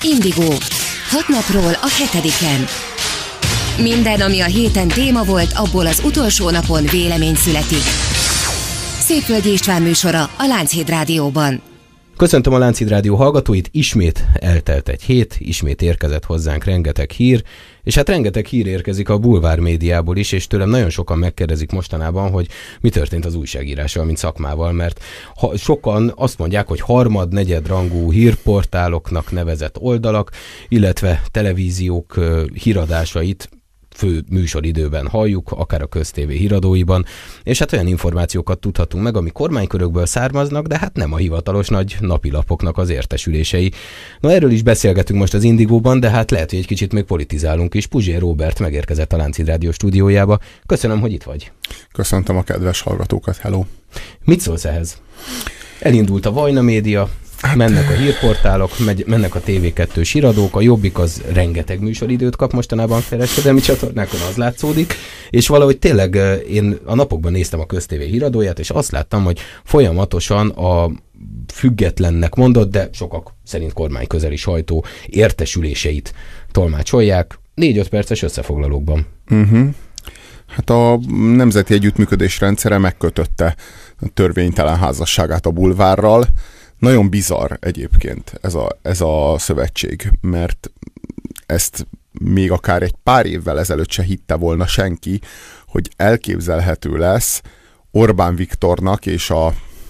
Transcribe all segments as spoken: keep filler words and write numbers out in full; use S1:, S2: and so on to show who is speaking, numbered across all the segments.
S1: Indigo. Hat napról a hetediken. Minden, ami a héten téma volt, abból az utolsó napon vélemény születik. Szépvölgyi István műsora a Lánchíd Rádióban.
S2: Köszöntöm a Lánchíd Rádió hallgatóit, ismét eltelt egy hét, ismét érkezett hozzánk rengeteg hír, és hát rengeteg hír érkezik a bulvár médiából is, és tőlem nagyon sokan megkérdezik mostanában, hogy mi történt az újságírással, mint szakmával, mert ha, sokan azt mondják, hogy harmad, negyed rangú hírportáloknak nevezett oldalak, illetve televíziók uh, híradásait fő műsoridőben halljuk, akár a köztévé híradóiban, és hát olyan információkat tudhatunk meg, ami kormánykörökből származnak, de hát nem a hivatalos nagy napilapoknak az értesülései. Na, erről is beszélgetünk most az Indigóban, de hát lehet, hogy egy kicsit még politizálunk is. Puzsér Róbert megérkezett a Lánchíd Rádió stúdiójába. Köszönöm, hogy itt vagy.
S3: Köszöntöm a kedves hallgatókat, hello!
S2: Mit szólsz ehhez? Elindult a Vajna média, mennek a hírportálok, megy, mennek a té vé kettős híradók, a Jobbik az rengeteg műsoridőt kap mostanában kereskedelmi csatornákon, az látszódik, és valahogy tényleg én a napokban néztem a köztévé híradóját, és azt láttam, hogy folyamatosan a függetlennek mondott, de sokak szerint kormányközeli sajtó értesüléseit tolmácsolják négy-öt perces összefoglalókban.
S3: Uh-huh. Hát a Nemzeti Együttműködés rendszere megkötötte a törvénytelen házasságát a bulvárral. Nagyon bizarr egyébként ez a, ez a szövetség, mert ezt még akár egy pár évvel ezelőtt se hitte volna senki, hogy elképzelhető lesz Orbán Viktornak és a,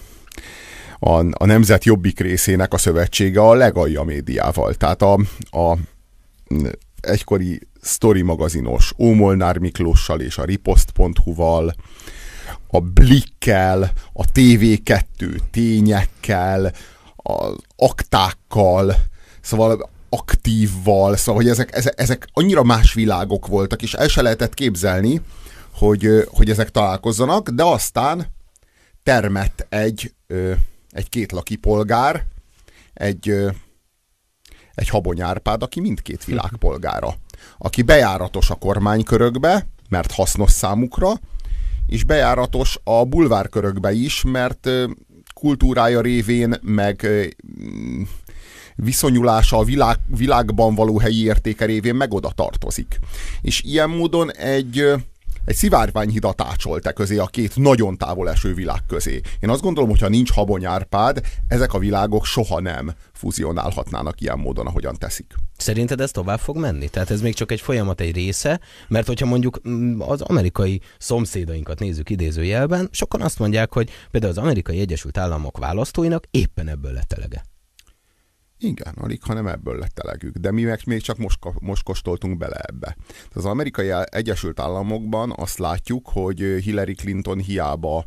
S3: a, a nemzet jobbik részének a szövetsége a Legalja médiával. Tehát a, a egykori Sztori magazinos Ómolnár Miklóssal és a riposzt pont hu-val, a Blikkel, a té vé kettő tényekkel, az aktákkal, szóval aktívval, szóval hogy ezek, ezek, ezek annyira más világok voltak, és el se lehetett képzelni, hogy, hogy ezek találkozzanak, de aztán termett egy, egy kétlaki polgár, egy, egy Habony Árpád, aki mindkét világ polgára, aki bejáratos a kormánykörökbe, mert hasznos számukra, és bejáratos a bulvárkörökbe is, mert kultúrája révén, meg viszonyulása a világ, világban való helyi értéke révén meg oda tartozik. És ilyen módon egy, egy szivárványhidat ácsolt e közé a két nagyon távol eső világ közé. Én azt gondolom, hogyha nincs Habony Árpád, ezek a világok soha nem fúzionálhatnának ilyen módon, ahogyan teszik.
S2: Szerinted ez tovább fog menni? Tehát ez még csak egy folyamat egy része, mert hogyha mondjuk az amerikai szomszédainkat nézzük idézőjelben, sokan azt mondják, hogy például az Amerikai Egyesült Államok választóinak éppen ebből lett elege.
S3: Igen, alig, hanem ebből lett elegük. De mi meg még csak most, most kóstoltunk bele ebbe. Az Amerikai Egyesült Államokban azt látjuk, hogy Hillary Clinton hiába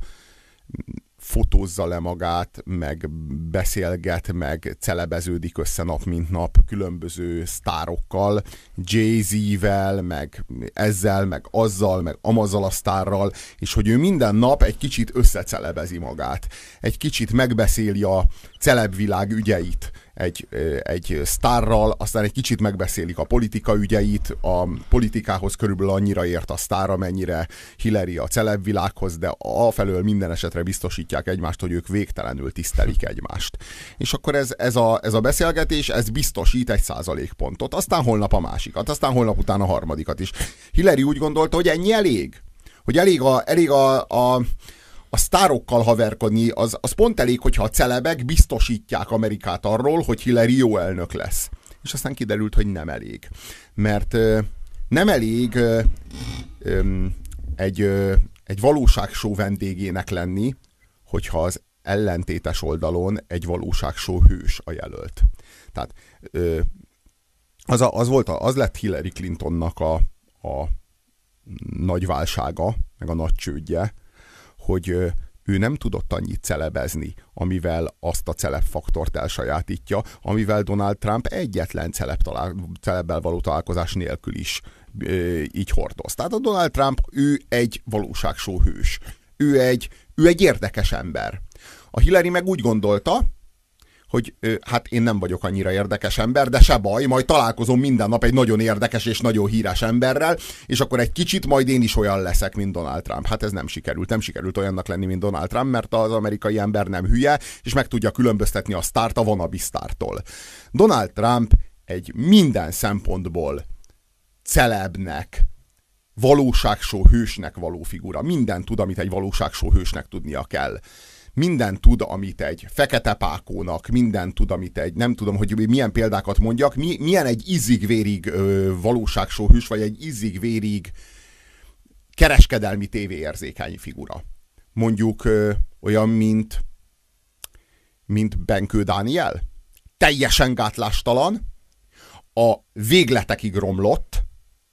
S3: fotózza le magát, meg beszélget, meg celebeződik össze nap mint nap különböző sztárokkal, Jay-Z-vel, meg ezzel, meg azzal, meg amazzal a sztárral, és hogy ő minden nap egy kicsit összecelebezi magát. Egy kicsit megbeszéli a celebvilág ügyeit egy, egy sztárral, aztán egy kicsit megbeszélik a politika ügyeit, a politikához körülbelül annyira ért a sztár, amennyire Hillary a celebvilághoz, de afelől minden esetre biztosítják egymást, hogy ők végtelenül tisztelik egymást. És akkor ez, ez, a, ez a beszélgetés, ez biztosít egy százalékpontot, aztán holnap a másikat, aztán holnap után a harmadikat is. Hillary úgy gondolta, hogy ennyi elég. Hogy elég a, elég a, a a sztárokkal haverkodni, az, az pont elég, hogyha a celebek biztosítják Amerikát arról, hogy Hillary jó elnök lesz. És aztán kiderült, hogy nem elég. Mert ö, nem elég ö, ö, egy, ö, egy valóságshow vendégének lenni, hogyha az ellentétes oldalon egy valóságshow hős a jelölt. Tehát ö, az, a, az, volt a, az lett Hillary Clintonnak a, a nagy válsága, meg a nagy csődje, hogy ő nem tudott annyit celebezni, amivel azt a celebfaktort elsajátítja, amivel Donald Trump egyetlen celeb talál, celebbel való találkozás nélkül is e, így hordoz. Tehát a Donald Trump, ő egy valóságshow hős. Ő egy, ő egy érdekes ember. A Hillary meg úgy gondolta, hogy hát én nem vagyok annyira érdekes ember, de se baj, majd találkozom minden nap egy nagyon érdekes és nagyon híres emberrel, és akkor egy kicsit majd én is olyan leszek, mint Donald Trump. Hát ez nem sikerült. Nem sikerült olyannak lenni, mint Donald Trump, mert az amerikai ember nem hülye, és meg tudja különböztetni a sztárt a wannabe sztártól. Donald Trump egy minden szempontból celebnek, valóságshow hősnek való figura. Minden tud, amit egy valóságshow hősnek tudnia kell. Minden tud, amit egy fekete pákónak, minden tud, amit egy, nem tudom, hogy milyen példákat mondjak, mi, milyen egy izzig-vérig valóságshow hős, vagy egy izzig-vérig kereskedelmi tévéérzékeny figura. Mondjuk ö, olyan, mint mint Benkő Dániel. Teljesen gátlástalan, a végletekig romlott,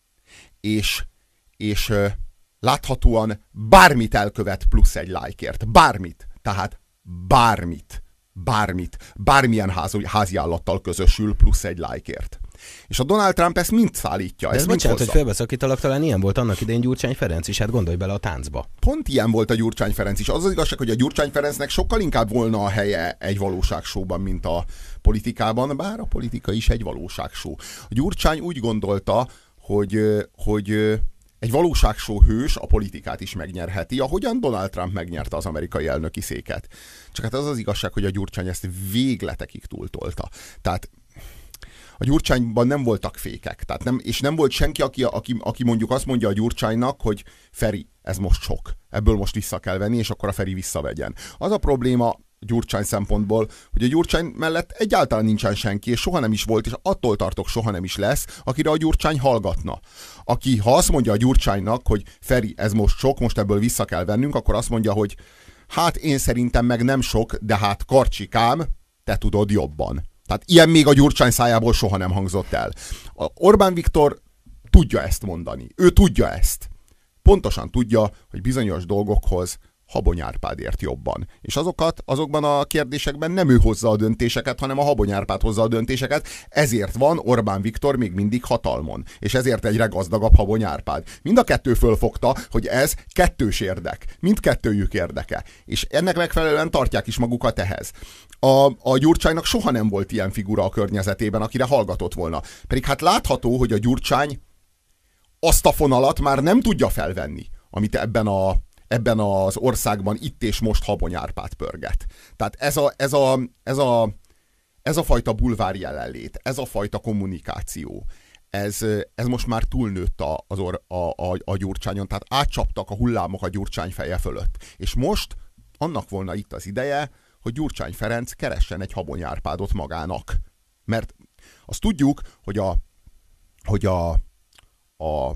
S3: és, és ö, láthatóan bármit elkövet plusz egy lájkért. Bármit. Tehát bármit. Bármit. Bármilyen ház, házi állattal közösül plusz egy lájkért. És a Donald Trump ezt mind szállítja.
S2: De ez bocsánat, hogy félbeszakítalak, talán ilyen volt annak idején Gyurcsány Ferenc is, hát gondolj bele a táncba.
S3: Pont ilyen volt a Gyurcsány Ferenc is. Az az igazság, hogy a Gyurcsány Ferencnek sokkal inkább volna a helye egy valóságshow-ban, mint a politikában, bár a politika is egy valóságshow. A Gyurcsány úgy gondolta, hogy, hogy egy valóságshow hős a politikát is megnyerheti, ahogyan Donald Trump megnyerte az amerikai elnöki széket. Csak hát az az igazság, hogy a Gyurcsány ezt végletekig túltolta. Tehát a Gyurcsányban nem voltak fékek, tehát nem, és nem volt senki, aki, aki, aki mondjuk azt mondja a Gyurcsánynak, hogy Feri, ez most sok, ebből most vissza kell venni, és akkor a Feri visszavegyen. Az a probléma Gyurcsány szempontból, hogy a Gyurcsány mellett egyáltalán nincsen senki, és soha nem is volt, és attól tartok, soha nem is lesz, akire a Gyurcsány hallgatna. Aki, ha azt mondja a Gyurcsánynak, hogy Feri, ez most sok, most ebből vissza kell vennünk, akkor azt mondja, hogy hát én szerintem meg nem sok, de hát Karcsikám, te tudod jobban. Tehát ilyen még a Gyurcsány szájából soha nem hangzott el. A Orbán Viktor tudja ezt mondani. Ő tudja ezt. Pontosan tudja, hogy bizonyos dolgokhoz Habony Árpád ért jobban. És azokat, azokban a kérdésekben nem ő hozza a döntéseket, hanem a Habony Árpád hozza a döntéseket. Ezért van Orbán Viktor még mindig hatalmon. És ezért egyre gazdagabb Habony Árpád. Mind a kettő fölfogta, hogy ez kettős érdek. Mindkettőjük érdeke. És ennek megfelelően tartják is magukat ehhez. A, a Gyurcsánynak soha nem volt ilyen figura a környezetében, akire hallgatott volna. Pedig hát látható, hogy a Gyurcsány azt a fonalat már nem tudja felvenni, amit ebben a ebben az országban itt és most Habony Árpád pörget. Tehát ez a, ez a, ez a, ez a fajta bulvár jelenlét, ez a fajta kommunikáció, ez, ez most már túlnőtt a, az or, a, a, a Gyurcsányon, tehát átcsaptak a hullámok a Gyurcsány feje fölött. És most annak volna itt az ideje, hogy Gyurcsány Ferenc keressen egy Habony Árpádot magának. Mert azt tudjuk, hogy a, hogy a, a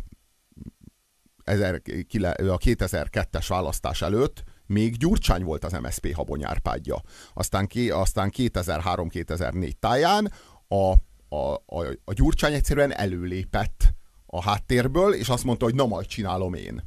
S3: a kétezer-kettes választás előtt még Gyurcsány volt az em es zé pé Habony Árpádja. Aztán, aztán kétezer-három-kétezer-négy táján a, a, a, a Gyurcsány egyszerűen előlépett a háttérből, és azt mondta, hogy na majd csinálom én.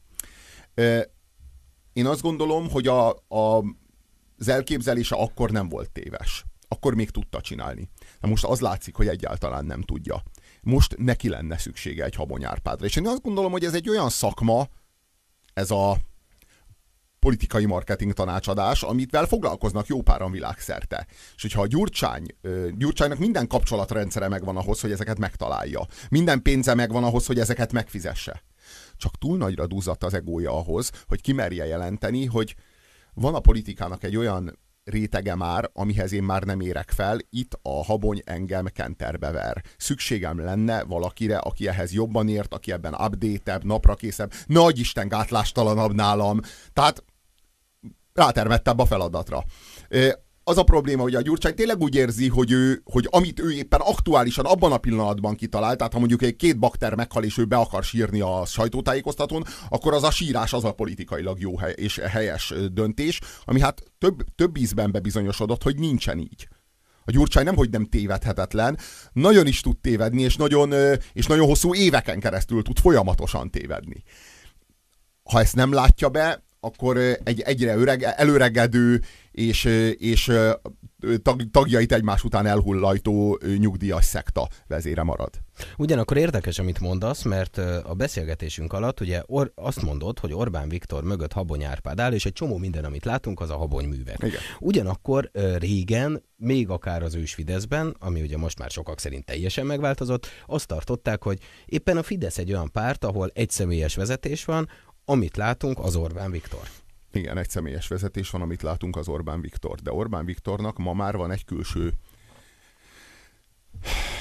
S3: Én azt gondolom, hogy a, a, az elképzelése akkor nem volt téves. Akkor még tudta csinálni. De most az látszik, hogy egyáltalán nem tudja. Most neki lenne szüksége egy Habony Árpádra. És én azt gondolom, hogy ez egy olyan szakma, ez a politikai marketing tanácsadás, amitvel foglalkoznak jó páran világszerte. És hogyha a Gyurcsány, Gyurcsánynak minden kapcsolatrendszere megvan ahhoz, hogy ezeket megtalálja. Minden pénze megvan ahhoz, hogy ezeket megfizesse. Csak túl nagyra duzzadt az egója ahhoz, hogy kimerje jelenteni, hogy van a politikának egy olyan rétege már, amihez én már nem érek fel, itt a Habony engem kenterbe ver. Szükségem lenne valakire, aki ehhez jobban ért, aki ebben update-ebb, naprakészebb, nagy Isten gátlástalanabb nálam. Tehát rátermettebb a feladatra. Az a probléma, hogy a Gyurcsány tényleg úgy érzi, hogy, ő, hogy amit ő éppen aktuálisan abban a pillanatban kitalált, tehát ha mondjuk egy két bakter meghal, és ő be akar sírni a sajtótájékoztatón, akkor az a sírás az a politikailag jó hely, és helyes döntés, ami hát több, több ízben bebizonyosodott, hogy nincsen így. A Gyurcsány nemhogy nem tévedhetetlen, nagyon is tud tévedni, és nagyon, és nagyon hosszú éveken keresztül tud folyamatosan tévedni. Ha ezt nem látja be, akkor egy egyre öreg, előregedő és, és tag, tagjait egymás után elhullajtó nyugdíjas szekta vezére marad.
S2: Ugyanakkor érdekes, amit mondasz, mert a beszélgetésünk alatt ugye or, azt mondod, hogy Orbán Viktor mögött Habony Árpád áll, és egy csomó minden, amit látunk, az a Habony művek.
S3: Igen.
S2: Ugyanakkor régen, még akár az ős Fideszben, ami ugye most már sokak szerint teljesen megváltozott, azt tartották, hogy éppen a Fidesz egy olyan párt, ahol egy személyes vezetés van, amit látunk, az Orbán Viktor.
S3: Igen, egy személyes vezetés van, amit látunk, az Orbán Viktor. De Orbán Viktornak ma már van egy külső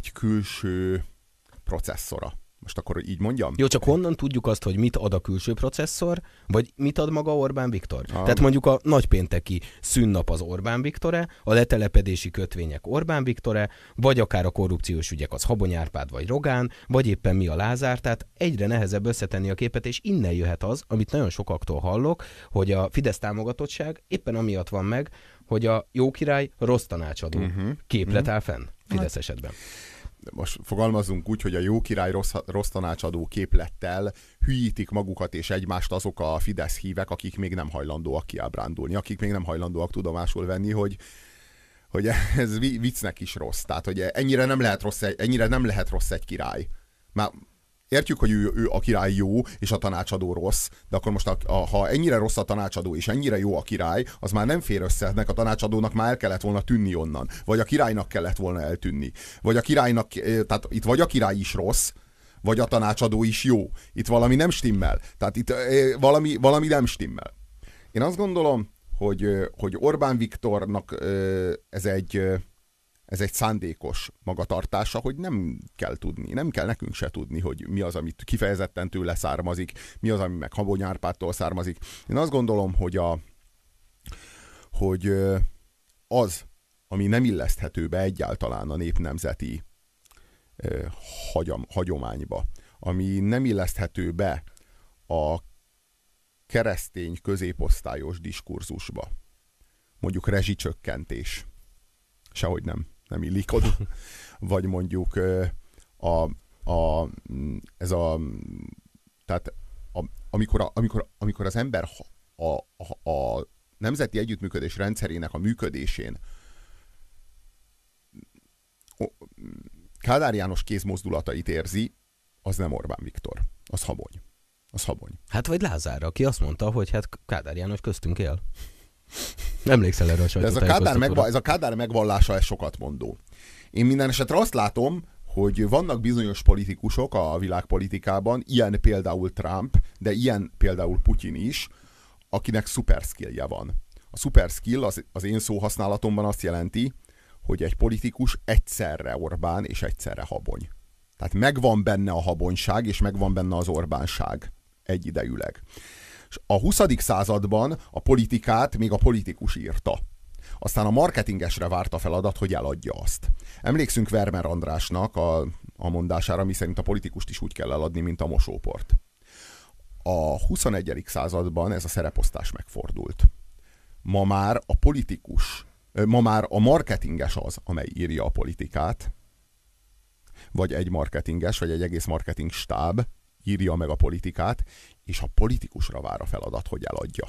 S3: egy külső processzora. Most akkor így mondjam?
S2: Jó, csak honnan tudjuk azt, hogy mit ad a külső processzor, vagy mit ad maga Orbán Viktor?
S3: Ah.
S2: Tehát mondjuk a nagypénteki szünnap az Orbán Viktore, a letelepedési kötvények Orbán Viktore, vagy akár a korrupciós ügyek az Habony Árpád vagy Rogán, vagy éppen mi a Lázár, tehát egyre nehezebb összetenni a képet, és innen jöhet az, amit nagyon sokaktól hallok, hogy a Fidesz támogatottság éppen amiatt van meg, hogy a jó király rossz tanácsadó uh-huh. képlet áll fenn Fidesz esetben.
S3: Most fogalmazzunk úgy, hogy a jó király rossz, rossz tanácsadó képlettel hülyítik magukat és egymást azok a Fidesz hívek, akik még nem hajlandóak kiábrándulni, akik még nem hajlandóak tudomásul venni, hogy, hogy ez viccnek is rossz. Tehát, hogy ennyire nem lehet rossz egy, ennyire nem lehet rossz egy király. Már értjük, hogy ő, ő a király jó, és a tanácsadó rossz, de akkor most a, a, ha ennyire rossz a tanácsadó, és ennyire jó a király, az már nem fér össze, ennek a tanácsadónak már el kellett volna tűnni onnan. Vagy a királynak kellett volna eltűnni. Vagy a királynak, tehát itt vagy a király is rossz, vagy a tanácsadó is jó. Itt valami nem stimmel. Tehát itt valami, valami nem stimmel. Én azt gondolom, hogy, hogy Orbán Viktornak ez egy... ez egy szándékos magatartása, hogy nem kell tudni, nem kell nekünk se tudni, hogy mi az, amit kifejezetten tőle származik, mi az, ami meg Habony Árpádtól származik. Én azt gondolom, hogy, a, hogy az, ami nem illeszthető be egyáltalán a népnemzeti hagyom, hagyományba, ami nem illeszthető be a keresztény középosztályos diskurzusba, mondjuk rezsicsökkentés, sehogy nem. nem illik oda. Vagy mondjuk a, a, ez a, tehát a, amikor, a, amikor, amikor az ember a, a, a nemzeti együttműködés rendszerének a működésén Kádár János kézmozdulatait érzi, az nem Orbán Viktor, az Habony. Az Habony.
S2: Hát vagy Lázár, aki azt mondta, hogy hát Kádár János köztünk él. Emlékszel erre a sajtótájékoztatóra?
S3: Ez a Kádár megvallása, ez sokat mondó. Én minden esetre azt látom, hogy vannak bizonyos politikusok a világpolitikában, ilyen például Trump, de ilyen például Putyin is, akinek szuper skillje van. A szuper skill az, az én szóhasználatomban azt jelenti, hogy egy politikus egyszerre Orbán és egyszerre Habony. Tehát megvan benne a habonyság, és megvan benne az Orbánság egyidejűleg. A huszadik században a politikát még a politikus írta. Aztán a marketingesre várt a feladat, hogy eladja azt. Emlékszünk Vermer Andrásnak a, a mondására, miszerint a politikust is úgy kell eladni, mint a mosóport. A huszonegyedik században ez a szereposztás megfordult. Ma már a politikus, ma már a marketinges az, amely írja a politikát, vagy egy marketinges, vagy egy egész marketing stáb írja meg a politikát, és a politikusra vár a feladat, hogy eladja.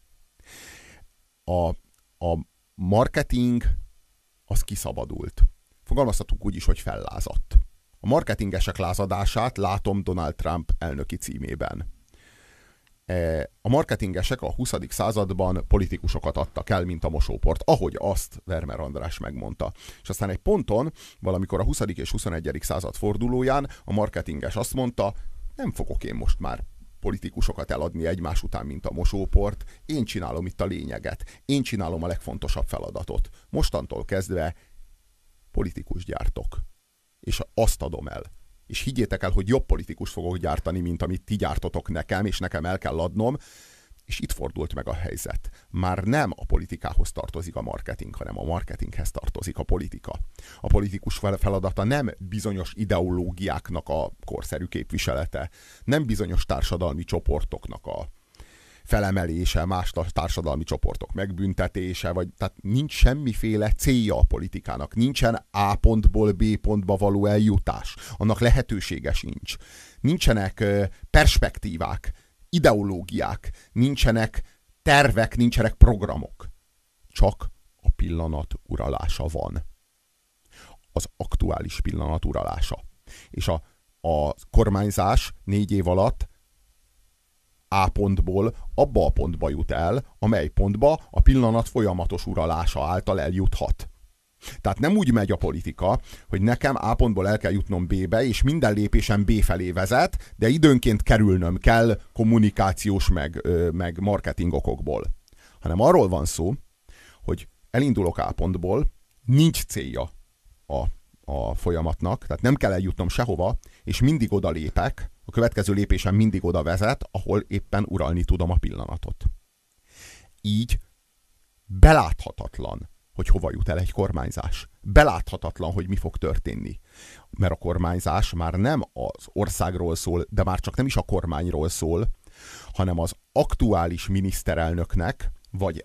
S3: A, a marketing az kiszabadult. Fogalmazhatunk úgy is, hogy fellázadt. A marketingesek lázadását látom Donald Trump elnöki címében. A marketingesek a huszadik században politikusokat adtak el, mint a mosóport, ahogy azt Vermer András megmondta. És aztán egy ponton, valamikor a huszadik és huszonegyedik század fordulóján a marketinges azt mondta, nem fogok én most már politikusokat eladni egymás után, mint a mosóport, én csinálom itt a lényeget, én csinálom a legfontosabb feladatot. Mostantól kezdve politikus gyártok, és azt adom el. És higgyétek el, hogy jobb politikus fogok gyártani, mint amit ti gyártotok nekem, és nekem el kell adnom, és itt fordult meg a helyzet. Már nem a politikához tartozik a marketing, hanem a marketinghez tartozik a politika. A politikus feladata nem bizonyos ideológiáknak a korszerű képviselete, nem bizonyos társadalmi csoportoknak a felemelése, más társadalmi csoportok megbüntetése, vagy tehát nincs semmiféle célja a politikának. Nincsen A pontból B pontba való eljutás. Annak lehetősége sincs. Nincsenek perspektívák, ideológiák, nincsenek tervek, nincsenek programok. Csak a pillanat uralása van. Az aktuális pillanat uralása. És a, a kormányzás négy év alatt A pontból abba a pontba jut el, amely pontba a pillanat folyamatos uralása által eljuthat. Tehát nem úgy megy a politika, hogy nekem A pontból el kell jutnom B-be, és minden lépésem B felé vezet, de időnként kerülnöm kell kommunikációs meg, meg marketing okokból. Hanem arról van szó, hogy elindulok A pontból, nincs célja a, a folyamatnak, tehát nem kell eljutnom sehova, és mindig oda lépek, a következő lépésem mindig oda vezet, ahol éppen uralni tudom a pillanatot. Így beláthatatlan, hogy hova jut el egy kormányzás. Beláthatatlan, hogy mi fog történni. Mert a kormányzás már nem az országról szól, de már csak nem is a kormányról szól, hanem az aktuális miniszterelnöknek, vagy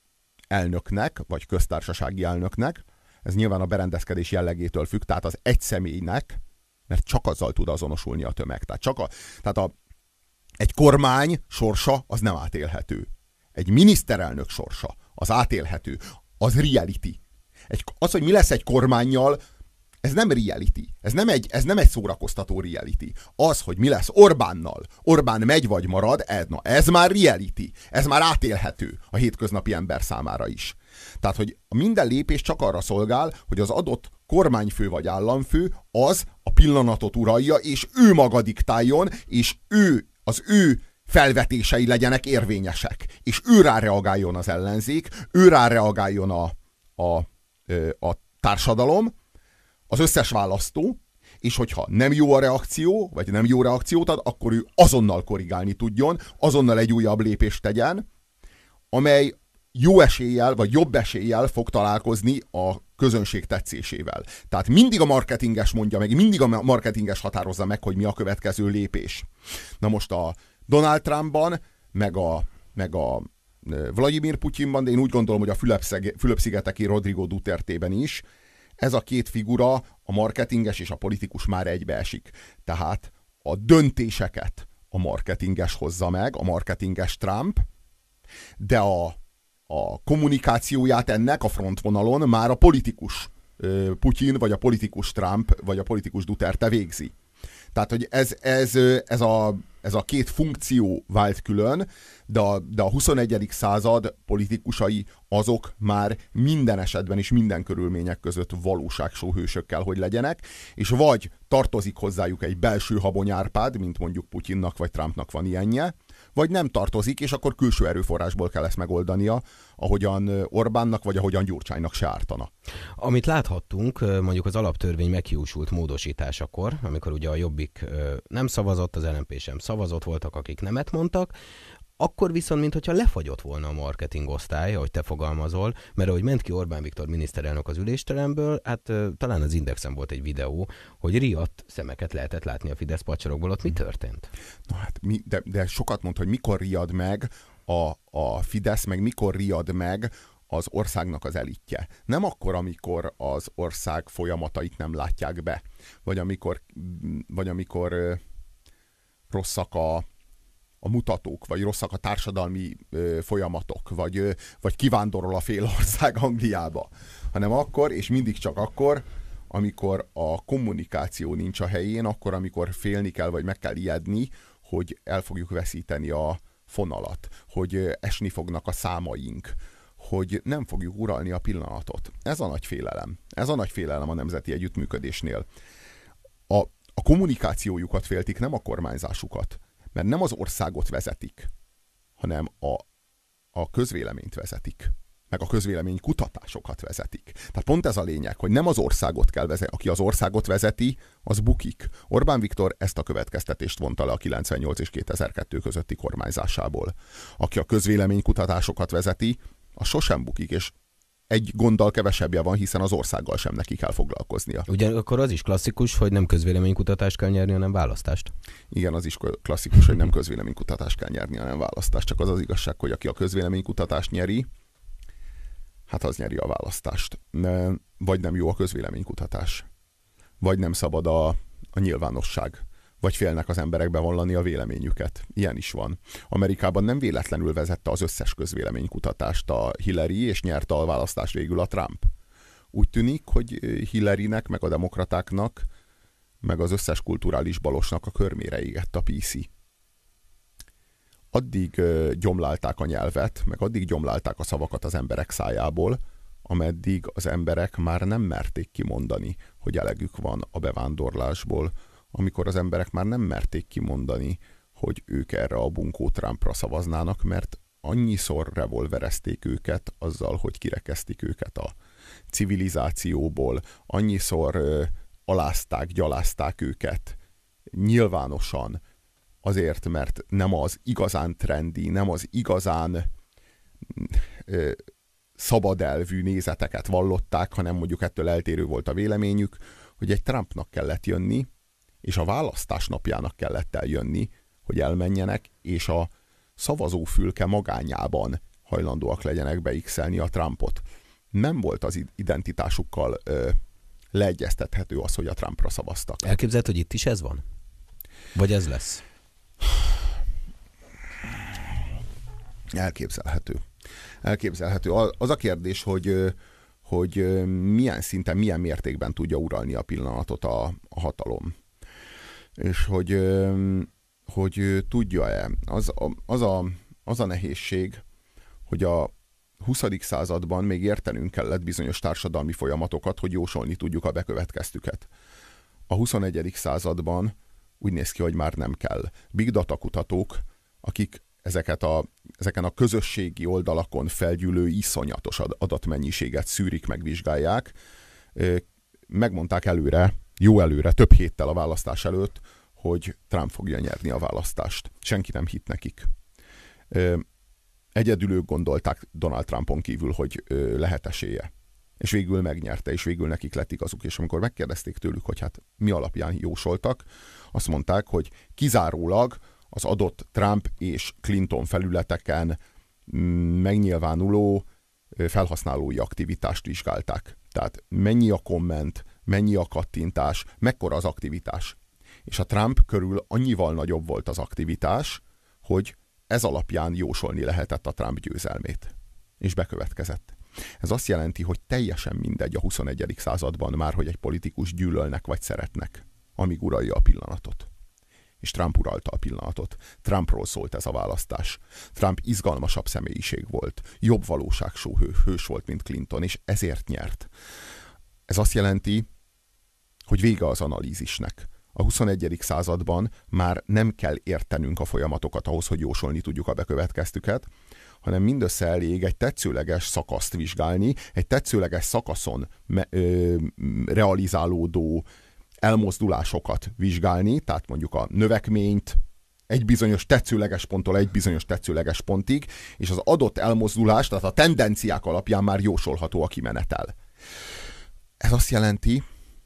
S3: elnöknek, vagy köztársasági elnöknek, ez nyilván a berendezkedés jellegétől függ, tehát az egy személynek, mert csak azzal tud azonosulni a tömeg. Tehát, csak a, tehát a, egy kormány sorsa az nem átélhető. Egy miniszterelnök sorsa az átélhető. Az reality. Egy, az, hogy mi lesz egy kormánnyal, ez nem reality. Ez nem, egy, ez nem egy szórakoztató reality. Az, hogy mi lesz Orbánnal, Orbán megy vagy marad, ez, na, ez már reality. Ez már átélhető a hétköznapi ember számára is. Tehát, hogy minden lépés csak arra szolgál, hogy az adott kormányfő vagy államfő az a pillanatot uralja, és ő maga diktáljon, és ő, az ő felvetései legyenek érvényesek. És ő rá reagáljon az ellenzék, ő rá reagáljon a, a, a társadalom, az összes választó, és hogyha nem jó a reakció, vagy nem jó reakciót ad, akkor ő azonnal korrigálni tudjon, azonnal egy újabb lépést tegyen, amely jó eséllyel, vagy jobb eséllyel fog találkozni a közönség tetszésével. Tehát mindig a marketinges mondja meg, mindig a marketinges határozza meg, hogy mi a következő lépés. Na most a Donald Trumpban, meg a, meg a Vladimir Putyinban, de én úgy gondolom, hogy a Fülöp-szigeteki Rodrigo Duterte-ben is, ez a két figura, a marketinges és a politikus már egybeesik. Tehát a döntéseket a marketinges hozza meg, a marketinges Trump, de a, a kommunikációját ennek a frontvonalon már a politikus Putyin, vagy a politikus Trump, vagy a politikus Duterte végzi. Tehát, hogy ez, ez, ez, a, ez a két funkció vált külön, de a, de a huszonegyedik század politikusai azok már minden esetben és minden körülmények között valóságsó hősök kell, hogy legyenek, és vagy tartozik hozzájuk egy belső habonyárpád, mint mondjuk Putyinnak vagy Trumpnak van ilyenje, vagy nem tartozik, és akkor külső erőforrásból kell ezt megoldania, ahogyan Orbánnak, vagy ahogyan Gyurcsánynak se ártana.
S2: Amit láthattunk, mondjuk az alaptörvény meghiúsult módosításakor, amikor ugye a Jobbik nem szavazott, az el en pé sem szavazott, voltak, akik nemet mondtak, akkor viszont, mintha lefagyott volna a marketing osztály, ahogy te fogalmazol, mert ahogy ment ki Orbán Viktor miniszterelnök az ülésteremből, hát talán az Indexen volt egy videó, hogy riadt szemeket lehetett látni a Fidesz pacsorokból. Ott mi történt?
S3: Na hát, mi, de, de sokat mond, hogy mikor riad meg a, a Fidesz, meg mikor riad meg az országnak az elitje. Nem akkor, amikor az ország folyamatait nem látják be, vagy amikor, vagy amikor rosszak a a mutatók, vagy rosszak a társadalmi ö, folyamatok, vagy, ö, vagy kivándorol a fél ország Angliába, hanem akkor, és mindig csak akkor, amikor a kommunikáció nincs a helyén, akkor, amikor félni kell, vagy meg kell ijedni, hogy el fogjuk veszíteni a fonalat, hogy ö, esni fognak a számaink, hogy nem fogjuk uralni a pillanatot. Ez a nagy félelem. Ez a nagy félelem a nemzeti együttműködésnél. A, a kommunikációjukat féltik, nem a kormányzásukat. Mert nem az országot vezetik, hanem a, a közvéleményt vezetik. Meg a közvélemény kutatásokat vezetik. Tehát pont ez a lényeg, hogy nem az országot kell vezetni. Aki az országot vezeti, az bukik. Orbán Viktor ezt a következtetést vonta le a kilencvennyolc és kétezer-kettő közötti kormányzásából. Aki a közvélemény kutatásokat vezeti, az sosem bukik, és egy gonddal kevesebbje van, hiszen az országgal sem neki kell foglalkoznia.
S2: Ugyanakkor az is klasszikus, hogy nem közvéleménykutatást kell nyerni, hanem választást.
S3: Igen, az is klasszikus, hogy nem közvéleménykutatást kell nyerni, hanem választást. Csak az az igazság, hogy aki a közvéleménykutatást nyeri, hát az nyeri a választást. Vagy nem jó a közvéleménykutatás. Vagy nem szabad a, a nyilvánosság. Vagy félnek az emberek bevallani a véleményüket. Ilyen is van. Amerikában nem véletlenül vezette az összes közvéleménykutatást a Hillary, és nyerte a választást végül a Trump. Úgy tűnik, hogy Hillarynek, meg a demokratáknak, meg az összes kulturális balosnak a körmére égett a pé cé. Addig gyomlálták a nyelvet, meg addig gyomlálták a szavakat az emberek szájából, ameddig az emberek már nem merték kimondani, hogy elegük van a bevándorlásból, amikor az emberek már nem merték kimondani, hogy ők erre a bunkó Trumpra szavaznának, mert annyiszor revolverezték őket azzal, hogy kirekeztik őket a civilizációból, annyiszor ö, alázták, gyalázták őket nyilvánosan, azért, mert nem az igazán trendi, nem az igazán ö, szabadelvű nézeteket vallották, hanem mondjuk ettől eltérő volt a véleményük, hogy egy Trumpnak kellett jönni, és a választás napjának kellett eljönni, hogy elmenjenek, és a szavazófülke magányában hajlandóak legyenek beixelni a Trumpot. Nem volt az identitásukkal ö, leegyeztethető az, hogy a Trumpra szavaztak.
S2: Elképzelhet, hogy itt is ez van? Vagy ez lesz?
S3: Elképzelhető. Elképzelhető. Az a kérdés, hogy, hogy milyen szinten, milyen mértékben tudja uralni a pillanatot a, a hatalom. És hogy, hogy tudja-e. Az, az, a, az a nehézség, hogy a huszadik században még értenünk kellett bizonyos társadalmi folyamatokat, hogy jósolni tudjuk a bekövetkeztüket. A huszonegyedik században úgy néz ki, hogy már nem kell. Big data kutatók, akik ezeket a, ezeken a közösségi oldalakon felgyűlő iszonyatos adatmennyiséget szűrik, megvizsgálják, megmondták előre, jó előre, több héttel a választás előtt, hogy Trump fogja nyerni a választást. Senki nem hitt nekik. Egyedül ők gondolták Donald Trumpon kívül, hogy lehet esélye. És végül megnyerte, és végül nekik lett igazuk. És amikor megkérdezték tőlük, hogy hát mi alapján jósoltak, azt mondták, hogy kizárólag az adott Trump és Clinton felületeken megnyilvánuló felhasználói aktivitást vizsgálták. Tehát mennyi a komment, mennyi a kattintás, mekkora az aktivitás. És a Trump körül annyival nagyobb volt az aktivitás, hogy ez alapján jósolni lehetett a Trump győzelmét. És bekövetkezett. Ez azt jelenti, hogy teljesen mindegy a huszonegyedik században már, hogy egy politikus gyűlölnek vagy szeretnek, amíg uralja a pillanatot. És Trump uralta a pillanatot. Trumpról szólt ez a választás. Trump izgalmasabb személyiség volt, jobb valóságshow hős volt, mint Clinton, és ezért nyert. Ez azt jelenti, hogy vége az analízisnek. A huszonegyedik században már nem kell értenünk a folyamatokat ahhoz, hogy jósolni tudjuk a bekövetkeztüket, hanem mindössze elég egy tetszőleges szakaszt vizsgálni, egy tetszőleges szakaszon me- ö, realizálódó elmozdulásokat vizsgálni, tehát mondjuk a növekményt egy bizonyos tetszőleges ponttól egy bizonyos tetszőleges pontig, és az adott elmozdulás, tehát a tendenciák alapján már jósolható a kimenetel. Ez azt jelenti,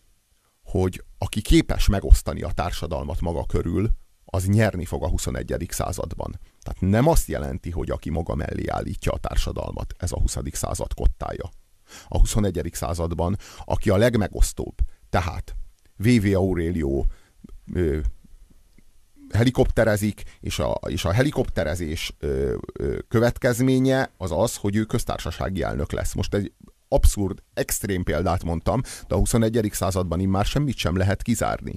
S3: hogy aki képes megosztani a társadalmat maga körül, az nyerni fog a huszonegyedik században. Tehát nem azt jelenti, hogy aki maga mellé állítja a társadalmat, ez a huszadik század kottája. A huszonegyedik században, aki a legmegosztóbb, tehát vé vé Aurelio ö, helikopterezik, és a, és a helikopterezés ö, ö, következménye az az, hogy ő köztársasági elnök lesz. Most egy abszurd, extrém példát mondtam, de a huszonegyedik században immár semmit sem lehet kizárni.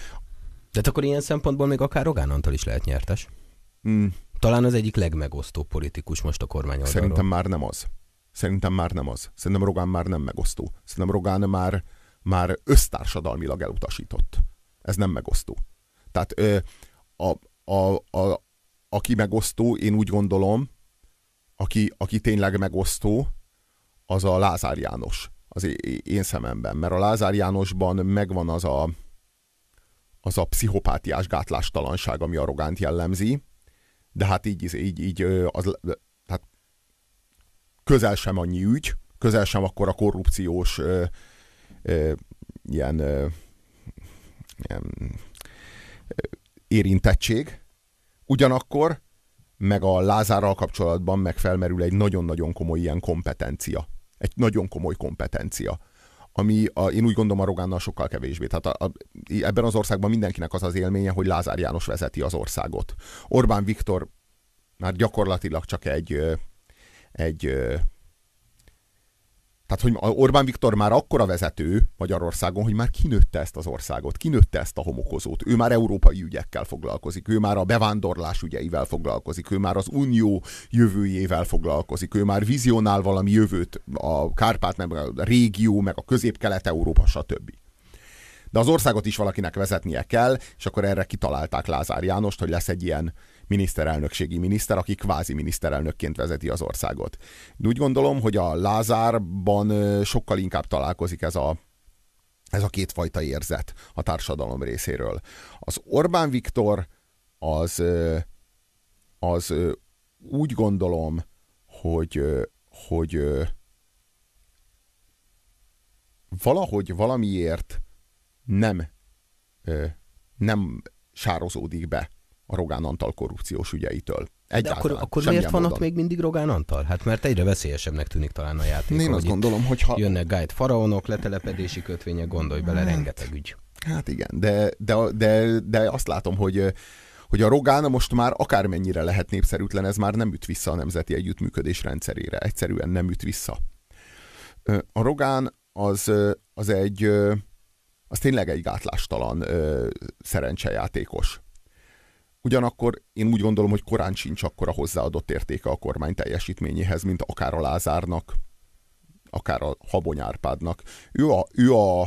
S2: De akkor ilyen szempontból még akár Rogán Antal is lehet nyertes. Mm. Talán az egyik legmegosztóbb politikus most a kormány oldalról.
S3: Szerintem már nem az. Szerintem már nem az. Szerintem Rogán már nem megosztó. Szerintem Rogán már, már össztársadalmilag elutasított. Ez nem megosztó. Tehát ö, a, a, a, aki megosztó, én úgy gondolom, aki, aki tényleg megosztó, az a Lázár János az én szememben. Mert a Lázár Jánosban megvan az a az a pszichopátiás gátlástalanság, ami a Rogánt jellemzi, de hát így, így, így az, hát közel sem annyi ügy, közel sem akkor a korrupciós ö, ö, ilyen, ö, ilyen ö, érintettség. Ugyanakkor meg a Lázárral kapcsolatban meg felmerül egy nagyon-nagyon komoly ilyen kompetencia. Egy nagyon komoly kompetencia. Ami a, én úgy gondolom a Rogánnal sokkal kevésbé. Tehát a, a, ebben az országban mindenkinek az az élménye, hogy Lázár János vezeti az országot. Orbán Viktor már gyakorlatilag csak egy, egy tehát, hogy Orbán Viktor már akkora vezető Magyarországon, hogy már kinőtte ezt az országot, kinőtte ezt a homokozót. Ő már európai ügyekkel foglalkozik, ő már a bevándorlás ügyeivel foglalkozik, ő már az unió jövőjével foglalkozik, ő már vizionál valami jövőt, a Kárpát, meg a régió, meg a Közép-Kelet-Európa, stb. De az országot is valakinek vezetnie kell, és akkor erre kitalálták Lázár Jánost, hogy lesz egy ilyen miniszterelnökségi miniszter, aki kvázi miniszterelnökként vezeti az országot. Úgy gondolom, hogy a Lázárban sokkal inkább találkozik ez a, ez a kétfajta érzet a társadalom részéről. Az Orbán Viktor az, az úgy gondolom, hogy, hogy valahogy valamiért nem, nem sározódik be a Rogán Antal korrupciós ügyeitől.
S2: De akkor, akkor miért van ott még mindig Rogán Antal? Hát mert egyre veszélyesebbnek tűnik talán a játék.
S3: Én azt gondolom, hogy ha...
S2: Jönnek Guide faraonok, letelepedési kötvények, gondolj bele, hát, rengeteg ügy.
S3: Hát igen, de, de, de, de azt látom, hogy, hogy a Rogán most már akármennyire lehet népszerűtlen, ez már nem üt vissza a nemzeti együttműködés rendszerére. Egyszerűen nem üt vissza. A Rogán az, az egy, az tényleg egy gátlástalan szerencsejátékos. Ugyanakkor én úgy gondolom, hogy korán sincs akkora hozzáadott értéke a kormány teljesítményéhez, mint akár a Lázárnak, akár a Habony Árpádnak. Ő a, ő a,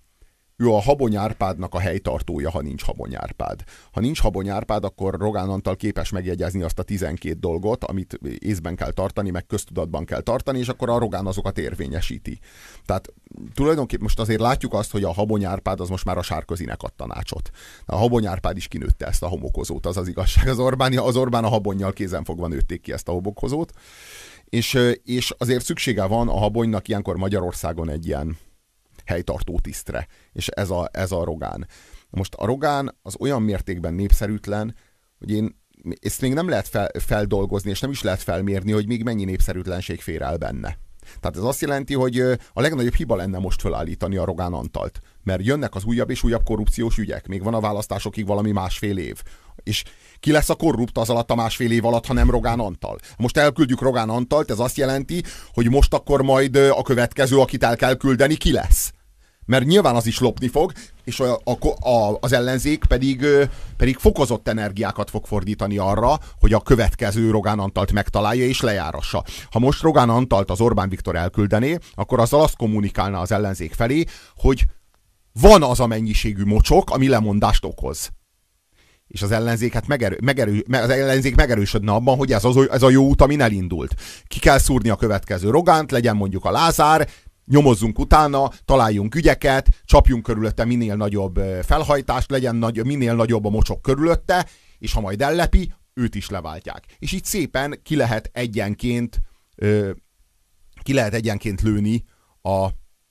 S3: ő a Habony Árpádnak a helytartója, ha nincs Habony Árpád. Ha nincs Habony Árpád, akkor Rogán Antal képes megjegyezni azt a tizenkét dolgot, amit észben kell tartani, meg köztudatban kell tartani, és akkor a Rogán azokat érvényesíti. Tehát tulajdonképpen most azért látjuk azt, hogy a Habony Árpád az most már a Sárközinek ad tanácsot. A Habony Árpád is kinőtte ezt a homokozót, az az igazság. Az Orbán, az Orbán a Habonnyal kézenfogva nőtték ki ezt a homokozót. És, és azért szüksége van a Habonynak ilyenkor Magyarországon egy ilyen helytartó tisztre, és ez a, ez a Rogán. Most a Rogán az olyan mértékben népszerűtlen, hogy én ezt még nem lehet fel, feldolgozni, és nem is lehet felmérni, hogy még mennyi népszerűtlenség fér el benne. Tehát ez azt jelenti, hogy a legnagyobb hiba lenne most felállítani a Rogán Antalt, mert jönnek az újabb és újabb korrupciós ügyek, még van a választásokig valami másfél év. És ki lesz a korrupt az alatt a másfél év alatt, ha nem Rogán Antal? Most elküldjük Rogán Antalt, ez azt jelenti, hogy most akkor majd a következő, akit el kell küldeni, ki lesz? Mert nyilván az is lopni fog, és a, a, a, az ellenzék pedig, pedig fokozott energiákat fog fordítani arra, hogy a következő Rogán Antalt megtalálja és lejárassa. Ha most Rogán Antalt az Orbán Viktor elküldené, akkor azzal azt kommunikálna az ellenzék felé, hogy van az a mennyiségű mocsok, ami lemondást okoz. És az ellenzéket megerő, megerő, az ellenzék megerősödne abban, hogy ez, az, ez a jó út, amin elindult. Ki kell szúrni a következő Rogánt, legyen mondjuk a Lázár, nyomozzunk utána, találjunk ügyeket, csapjunk körülötte minél nagyobb felhajtást, legyen nagy, minél nagyobb a mocsok körülötte, és ha majd ellepi, őt is leváltják. És így szépen ki lehet egyenként, ö, ki lehet egyenként lőni a,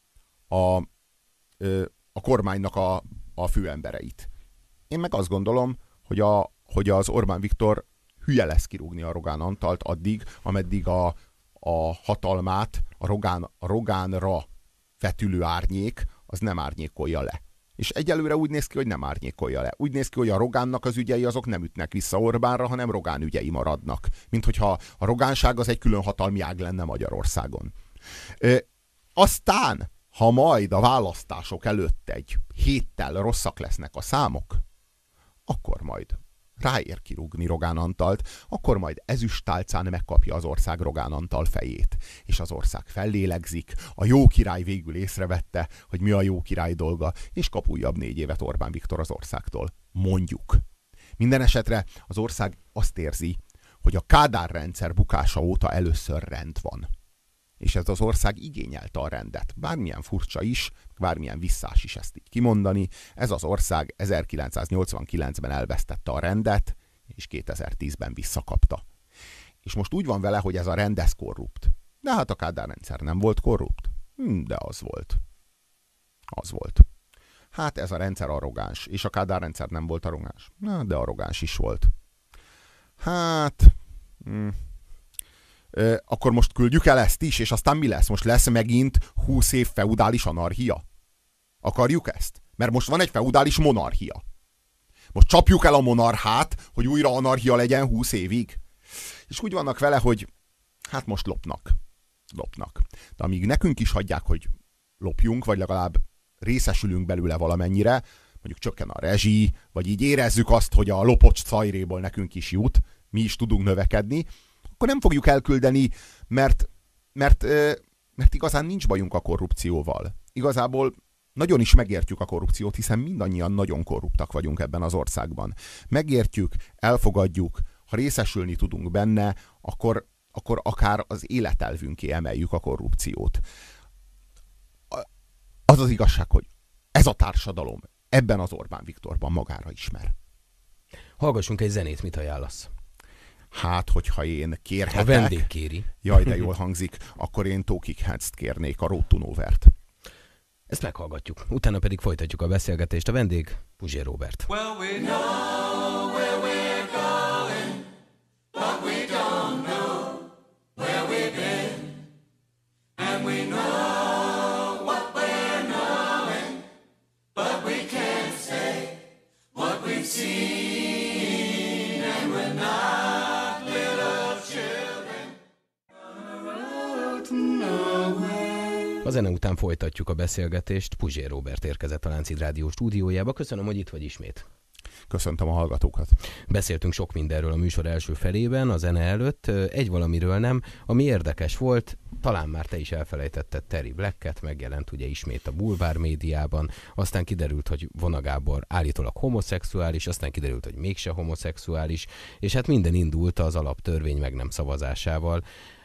S3: a, ö, a kormánynak a, a főembereit. Én meg azt gondolom, hogy, a, hogy az Orbán Viktor hülye lesz kirúgni a Rogán Antalt addig, ameddig a, a hatalmát a, Rogán, a Rogánra vetülő árnyék az nem árnyékolja le. És egyelőre úgy néz ki, hogy nem árnyékolja le. Úgy néz ki, hogy a Rogánnak az ügyei azok nem ütnek vissza Orbánra, hanem Rogán ügyei maradnak. Mint hogyha a Rogánság az egy külön hatalmi ág lenne Magyarországon. Ö, aztán, ha majd a választások előtt egy héttel rosszak lesznek a számok, akkor majd ráér kirúgni Rogán Antalt, akkor majd ezüsttálcán megkapja az ország Rogán Antal fejét. És az ország fellélegzik, a jó király végül észrevette, hogy mi a jó király dolga, és kap újabb négy évet Orbán Viktor az országtól. Mondjuk. Minden esetre az ország azt érzi, hogy a Kádár rendszer bukása óta először rend van. És ez az ország igényelte a rendet. Bármilyen furcsa is, bármilyen visszás is ezt így kimondani, ez az ország ezerkilencszáznyolcvankilencben elvesztette a rendet, és kétezer-tízben visszakapta. És most úgy van vele, hogy ez a rend ez korrupt. De hát a Kádár rendszer nem volt korrupt. Hm, de az volt. Az volt. Hát ez a rendszer arrogáns, és a Kádár rendszer nem volt arrogáns. Na, de arrogáns is volt. Hát... Hm. Akkor most küldjük el ezt is, és aztán mi lesz? Most lesz megint húsz év feudális anarchia? Akarjuk ezt? Mert most van egy feudális monarchia. Most csapjuk el a monarchát, hogy újra anarchia legyen húsz évig. És úgy vannak vele, hogy hát most lopnak. Lopnak. De amíg nekünk is hagyják, hogy lopjunk, vagy legalább részesülünk belőle valamennyire, mondjuk csökken a rezsi, vagy így érezzük azt, hogy a lopott szajréból nekünk is jut, mi is tudunk növekedni, akkor nem fogjuk elküldeni, mert, mert, mert igazán nincs bajunk a korrupcióval. Igazából nagyon is megértjük a korrupciót, hiszen mindannyian nagyon korruptak vagyunk ebben az országban. Megértjük, elfogadjuk, ha részesülni tudunk benne, akkor, akkor akár az életelvünké emeljük a korrupciót. Az az igazság, hogy ez a társadalom ebben az Orbán Viktorban magára ismer.
S2: Hallgassunk egy zenét, mit ajánlasz?
S3: Hát, hogyha én kérhetek...
S2: A vendég kéri.
S3: Jaj, de jól hangzik. Akkor én Talking Heads-t kérnék, a Road to Nowhere-t.
S2: Ezt meghallgatjuk. Utána pedig folytatjuk a beszélgetést. A vendég Puzsér Róbert.
S4: Well, we know where we're going, but we don't know where we've been. And we know what we're knowing, but we can't say what we've seen. And we're not little children on a road to nowhere.
S2: A zene után folytatjuk a beszélgetést. Puzsér Róbert érkezett a Láncid Rádió stúdiójába. Köszönöm, hogy itt vagy ismét.
S3: Köszöntöm a hallgatókat.
S2: Beszéltünk sok mindenről a műsor első felében, a zene előtt. Egy valamiről nem, ami érdekes volt, talán már te is elfelejtetted Terry Blacket, megjelent ugye ismét a bulvár médiában, aztán kiderült, hogy Vona Gábor állítólag homoszexuális, aztán kiderült, hogy mégse homoszexuális, és hát minden indult az alaptörvény meg nem szavazásával.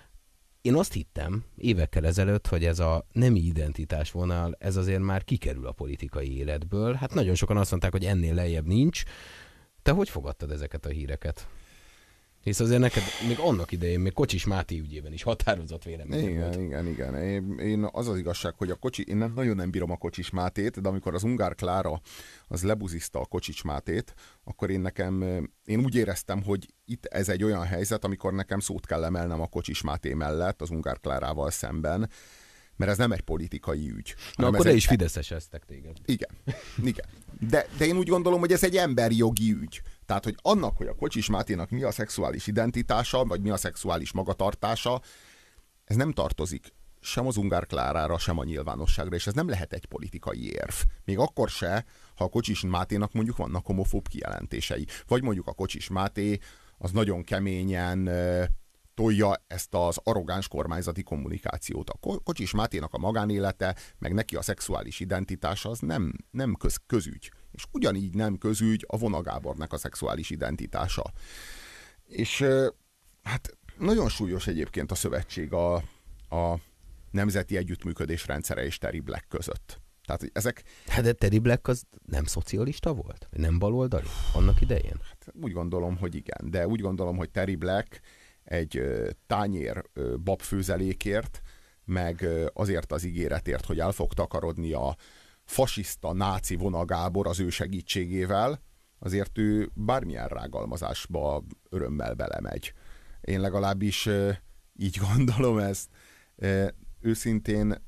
S2: Én azt hittem évekkel ezelőtt, hogy ez a nemi identitás vonal, ez azért már kikerül a politikai életből. Hát nagyon sokan azt mondták, hogy ennél lejjebb nincs. Te hogy fogadtad ezeket a híreket? Hisz azért neked még annak idején, még Kocsis Máté ügyében is határozott vélemény
S3: igen,
S2: volt.
S3: Igen, igen, igen. Én az az igazság, hogy a Kocsi, én nem, nagyon nem bírom a Kocsis Mátét, de amikor az Ungár Klára az lebuzizta a Kocsis Mátét, akkor én nekem, én úgy éreztem, hogy itt ez egy olyan helyzet, amikor nekem szót kell emelnem a Kocsis Máté mellett, az Ungár Klárával szemben, mert ez nem egy politikai ügy.
S2: Na akkor de is fideszeseztek téged.
S3: Igen, igen. De, de én úgy gondolom, hogy ez egy emberi jogi ügy. Tehát, hogy annak, hogy a Kocsis Máténak mi a szexuális identitása, vagy mi a szexuális magatartása, ez nem tartozik sem az Ungár Klárára, sem a nyilvánosságra, és ez nem lehet egy politikai érv. Még akkor se, ha a Kocsis Máténak mondjuk vannak homofób kijelentései. Vagy mondjuk a Kocsis Máté az nagyon keményen tolja ezt az arrogáns kormányzati kommunikációt. A Kocsis Máténak a magánélete, meg neki a szexuális identitása az nem, nem köz, közügy. És ugyanígy nem közügy a Vona Gábornak a szexuális identitása. És hát nagyon súlyos egyébként a szövetség a, a nemzeti együttműködés rendszere és Terry Black között. Tehát, hogy ezek...
S2: Hát de Terry Black az nem szocialista volt? Nem baloldali annak idején?
S3: Hát úgy gondolom, hogy igen. De úgy gondolom, hogy Terry Black egy ö, tányér ö, babfőzelékért, meg ö, azért az ígéretért, hogy el fog takarodni a fasiszta, náci Vona Gábor az ő segítségével, azért ő bármilyen rágalmazásba örömmel belemegy. Én legalábbis ö, így gondolom ezt. Ö, őszintén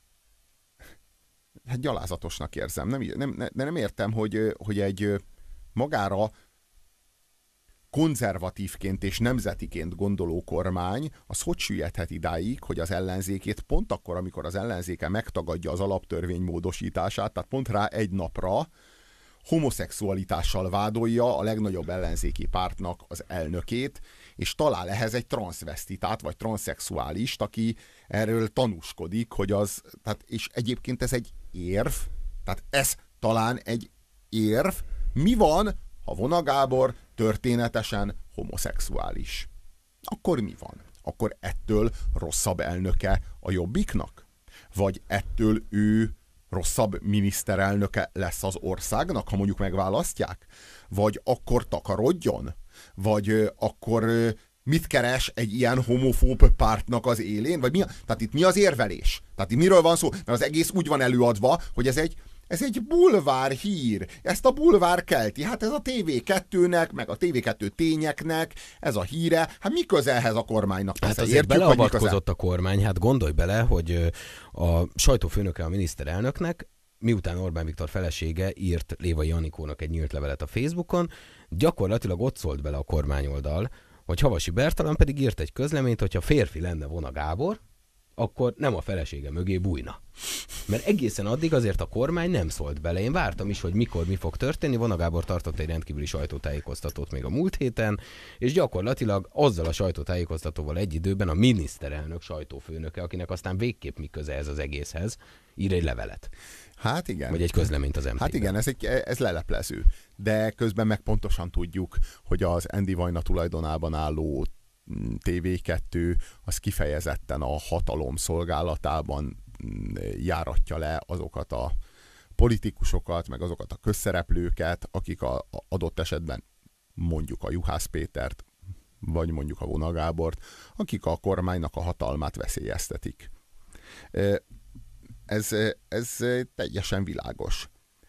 S3: hát gyalázatosnak érzem. Nem, nem, nem, nem értem, hogy, hogy egy magára konzervatívként és nemzetiként gondoló kormány, az hogy süllyedhet idáig, hogy az ellenzékét pont akkor, amikor az ellenzéke megtagadja az alaptörvény módosítását, tehát pont rá egy napra homoszexualitással vádolja a legnagyobb ellenzéki pártnak az elnökét, és talál ehhez egy transzvesztitát, vagy transzexuálist, aki erről tanúskodik, hogy az, tehát, és egyébként ez egy érv, tehát ez talán egy érv. Mi van, ha Vona Gábor történetesen homoszexuális? Akkor mi van? Akkor ettől rosszabb elnöke a Jobbiknak? Vagy ettől ő rosszabb miniszterelnöke lesz az országnak, ha mondjuk megválasztják? Vagy akkor takarodjon? Vagy ö, akkor ö, mit keres egy ilyen homofób pártnak az élén? Vagy mi a, tehát itt mi az érvelés? Tehát itt miről van szó? Mert az egész úgy van előadva, hogy ez egy Ez egy bulvár hír. Ezt a bulvár kelti. Hát ez a té vé kettőnek, meg a té vé kettő tényeknek, ez a híre. Hát mi közelhez a kormánynak?
S2: Hát azért értjük, beleavatkozott a kormány. Hát gondolj bele, hogy a sajtófőnöke a miniszterelnöknek, miután Orbán Viktor felesége írt Lévai Anikónak egy nyílt levelet a Facebookon, gyakorlatilag ott szólt bele a kormányoldal, hogy Havasi Bertalan pedig írt egy közleményt, hogyha férfi lenne Vona Gábor, akkor nem a felesége mögé bújna. Mert egészen addig azért a kormány nem szólt bele. Én vártam is, hogy mikor mi fog történni. Vona Gábor tartott egy rendkívüli sajtótájékoztatót még a múlt héten, és gyakorlatilag azzal a sajtótájékoztatóval egy időben a miniszterelnök sajtófőnöke, akinek aztán végképp mi köze ez az egészhez, ír egy levelet.
S3: Hát igen.
S2: Vagy egy közleményt az em té-ben.
S3: Hát igen, ez, egy, ez leleplező. De közben meg pontosan tudjuk, hogy az Andy Vajna tulajdonában álló té vé kettő az kifejezetten a hatalom szolgálatában járatja le azokat a politikusokat, meg azokat a közszereplőket, akik a, a adott esetben mondjuk a Juhász Pétert, vagy mondjuk a Vona Gábort, akik a kormánynak a hatalmát veszélyeztetik. Ez, ez teljesen világos.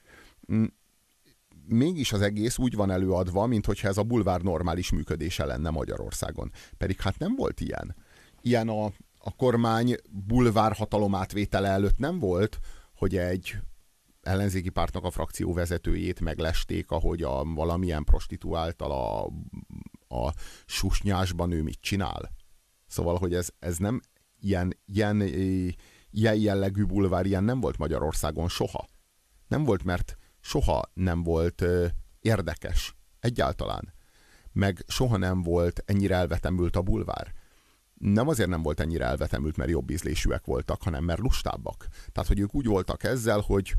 S3: Mégis az egész úgy van előadva, minthogyha ez a bulvár normális működése lenne Magyarországon. Pedig hát nem volt ilyen. Ilyen a, a kormány bulvár hatalom átvétele előtt nem volt, hogy egy ellenzéki pártnak a frakció vezetőjét meglesték, ahogy a valamilyen prostituáltal a, a susnyásban ő mit csinál. Szóval, hogy ez, ez nem ilyen, ilyen, ilyen jellegű bulvár, ilyen nem volt Magyarországon soha. Nem volt, mert soha nem volt ö, érdekes. Egyáltalán. Meg soha nem volt ennyire elvetemült a bulvár. Nem azért nem volt ennyire elvetemült, mert jobb ízlésűek voltak, hanem mert lustábbak. Tehát, hogy ők úgy voltak ezzel, hogy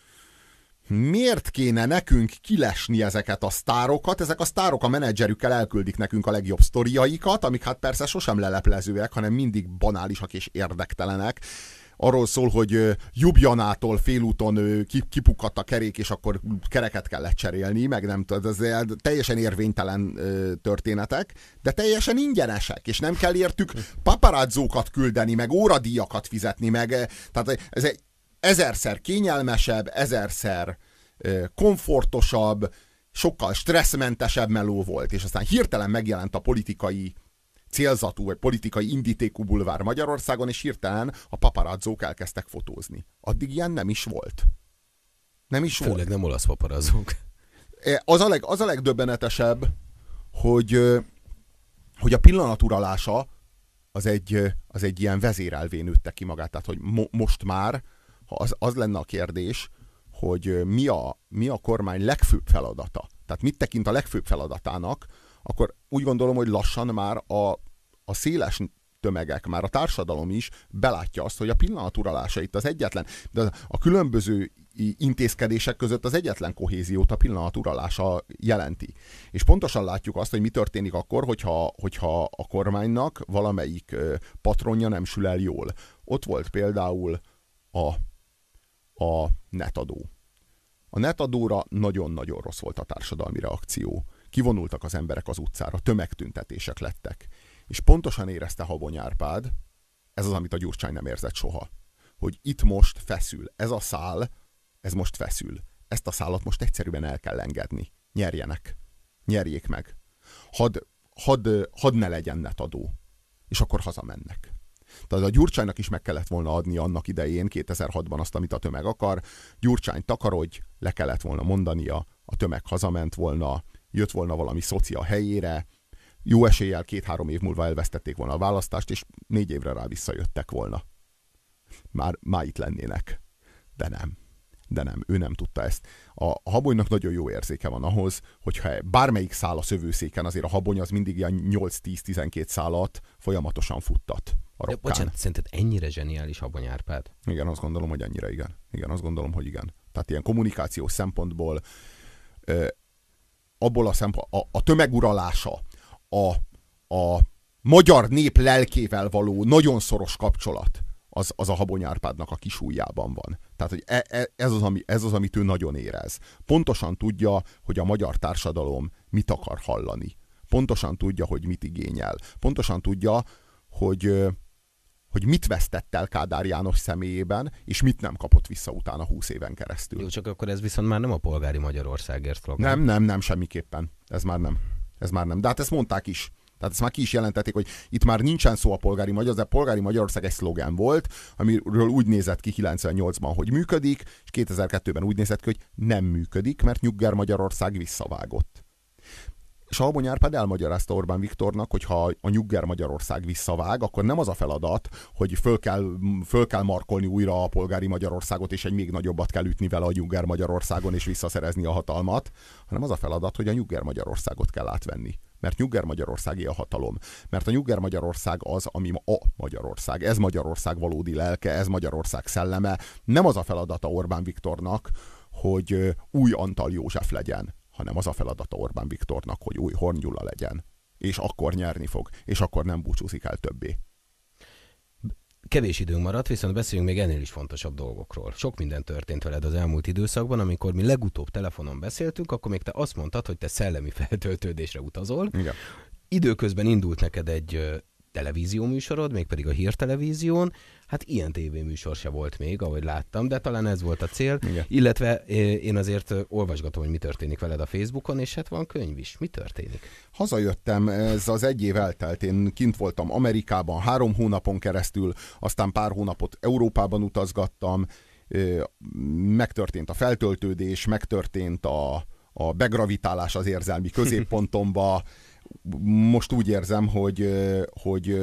S3: miért kéne nekünk kilesni ezeket a sztárokat? Ezek a sztárok a menedzserükkel elküldik nekünk a legjobb sztoriaikat, amik hát persze sosem leleplezőek, hanem mindig banálisak és érdektelenek. Arról szól, hogy Jubjanától félúton kipukkadt a kerék, és akkor kereket kellett cserélni, meg nem tudom, ez teljesen érvénytelen történetek, de teljesen ingyenesek, és nem kell értük paparazzókat küldeni, meg óradíjakat fizetni, meg tehát ez egy ezerszer kényelmesebb, ezerszer komfortosabb, sokkal stresszmentesebb meló volt, és aztán hirtelen megjelent a politikai célzatú, vagy politikai indítékú bulvár Magyarországon, és hirtelen a paparazzók elkezdtek fotózni. Addig ilyen nem is volt. Nem is
S2: Főleg
S3: volt.
S2: nem olasz paparazzók.
S3: Az a, leg, az a legdöbbenetesebb, hogy, hogy a pillanat uralása az egy, az egy ilyen vezérelvén nőtte ki magát. Tehát, hogy mo, most már, ha az, az lenne a kérdés, hogy mi a, mi a kormány legfőbb feladata. Tehát mit tekint a legfőbb feladatának, akkor úgy gondolom, hogy lassan már a, a széles tömegek, már a társadalom is belátja azt, hogy a pillanat uralása itt az egyetlen, de a különböző intézkedések között az egyetlen kohéziót a pillanat uralása jelenti. És pontosan látjuk azt, hogy mi történik akkor, hogyha, hogyha a kormánynak valamelyik patronja nem sül el jól. Ott volt például a, a netadó. A netadóra nagyon-nagyon rossz volt a társadalmi reakció. Kivonultak az emberek az utcára, tömegtüntetések lettek. És pontosan érezte Habony Árpád, ez az, amit a Gyurcsány nem érzett soha, hogy itt most feszül. Ez a szál, ez most feszül. Ezt a szálat most egyszerűen el kell engedni. Nyerjenek. Nyerjék meg. Hadd had, had ne legyen netadó. És akkor hazamennek. Tehát a Gyurcsánynak is meg kellett volna adni annak idején, kétezer-hatban azt, amit a tömeg akar. Gyurcsány takarodj, le kellett volna mondania, a tömeg hazament volna, jött volna valami szoci a helyére, jó eséllyel két-három év múlva elvesztették volna a választást, és négy évre rá visszajöttek volna. Már, már itt lennének. De nem. De nem, ő nem tudta ezt. A, a Habonynak nagyon jó érzéke van ahhoz, hogyha bármelyik szál a szövőszéken, azért a Habony az mindig ilyen nyolc-tíz-tizenkét szálat folyamatosan futtat a rokkán.
S2: De bocsánat, szerinted ennyire zseniális Habony Árpád?
S3: Igen, azt gondolom, hogy ennyire igen. Igen, azt gondolom, hogy igen. Tehát ilyen kommunikációs szempontból ö, abból a szempont, a, a tömeguralása, a, a magyar nép lelkével való nagyon szoros kapcsolat, az, az a Habony Árpádnak a kisújjában van. Tehát, hogy e, e, ez, az, ami, ez az, amit ő nagyon érez. Pontosan tudja, hogy a magyar társadalom mit akar hallani. Pontosan tudja, hogy mit igényel. Pontosan tudja, hogy, hogy mit vesztett el Kádár János személyében, és mit nem kapott vissza utána húsz éven keresztül.
S2: Jó, csak akkor ez viszont már nem a polgári Magyarországért szlogen.
S3: Nem, nem, nem, semmiképpen. Ez már nem. Ez már nem. De hát ezt mondták is. Tehát ezt már ki is jelentették, hogy itt már nincsen szó a polgári magyar, de a polgári Magyarország egy szlogen volt, amiről úgy nézett ki kilencvennyolcban, hogy működik, és kétezer-kettőben úgy nézett ki, hogy nem működik, mert Nyugger Magyarország visszavágott. És Albony Árpád elmagyarázta Orbán Viktornak, hogy ha a nyugger Magyarország visszavág, akkor nem az a feladat, hogy föl kell, föl kell markolni újra a polgári Magyarországot, és egy még nagyobbat kell ütni vele a nyugger Magyarországon, és visszaszerezni a hatalmat, hanem az a feladat, hogy a nyugger Magyarországot kell átvenni. Mert nyugger Magyarországé a hatalom. Mert a nyugger Magyarország az, ami a Magyarország. Ez Magyarország valódi lelke, ez Magyarország szelleme. Nem az a feladata Orbán Viktornak, hogy új Antal József legyen, hanem az a feladata Orbán Viktornak, hogy új Horn Gyula legyen. És akkor nyerni fog, és akkor nem búcsúzik el többé.
S2: Kevés időnk maradt, viszont beszéljünk még ennél is fontosabb dolgokról. Sok minden történt veled az elmúlt időszakban, amikor mi legutóbb telefonon beszéltünk, akkor még te azt mondtad, hogy te szellemi feltöltődésre utazol.
S3: Igen.
S2: Időközben indult neked egy televízióműsorod, mégpedig a Hírtelevízión. Hát ilyen tévéműsor se volt még, ahogy láttam, de talán ez volt a cél.
S3: Igen.
S2: Illetve én azért olvasgatom, hogy mi történik veled a Facebookon, és hát van könyv is. Mi történik?
S3: Hazajöttem, ez az egy év eltelt. Én kint voltam Amerikában három hónapon keresztül, aztán pár hónapot Európában utazgattam, megtörtént a feltöltődés, megtörtént a, a begravitálás az érzelmi középpontomba. Most úgy érzem, hogy, hogy